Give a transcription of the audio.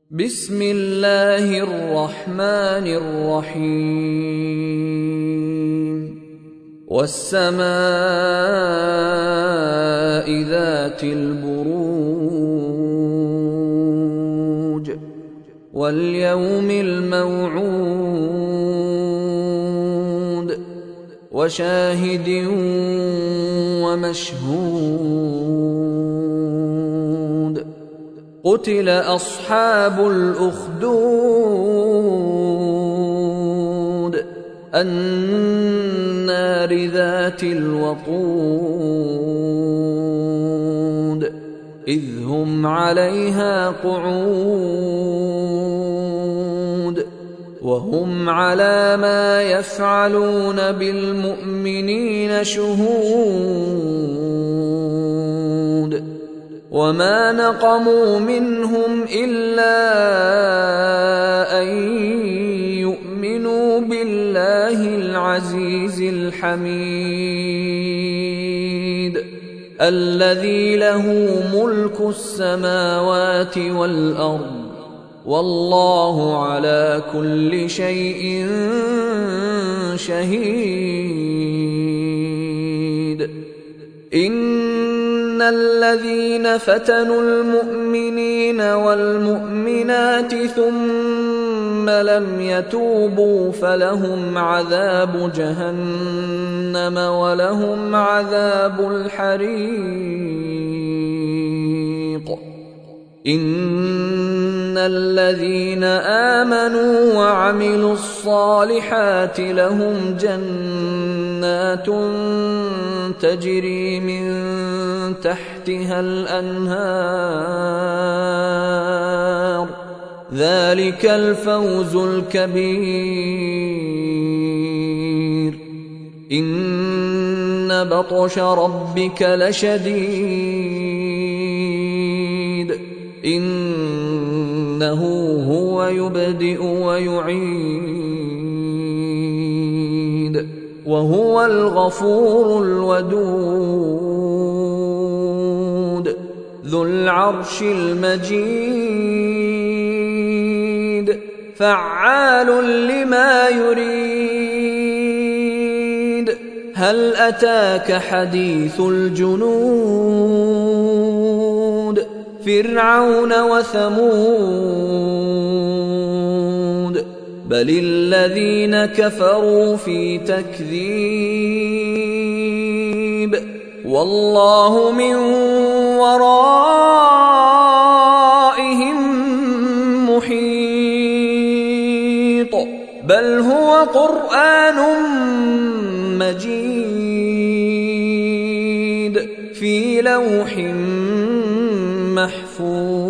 بسم الله الرحمن الرحيم والسماء ذات البروج واليوم الموعود وشاهد ومشهود قتل أصحاب الأخدود النار ذات الوقود إذ هم عليها قعود وهم على ما يفعلون بالمؤمنين شهود وما نقموا منهم إلا أن يؤمنوا بالله العزيز الحميد الذي له ملك السماوات والأرض والله على كل شيء شهيد إن الذين فتنوا المؤمنين والمؤمنات ثم لم يتوبوا فلهم عذاب جهنم ولهم عذاب الحريق إن الذين آمنوا وعملوا الصالحات لهم جنات تجري من تحتها الأنهار ذلك الفوز الكبير إن بطش ربك لشديد إنه هو يبدئ ويعيد وهو الغفور الودود ذو العرش المجيد فعال لما يريد هل أتاك حديث الجنود فرعون وثمود بل الذين كفروا في تكذيب والله من ورائهم محيط بل هو قرآن مجيد في لوح محفوظ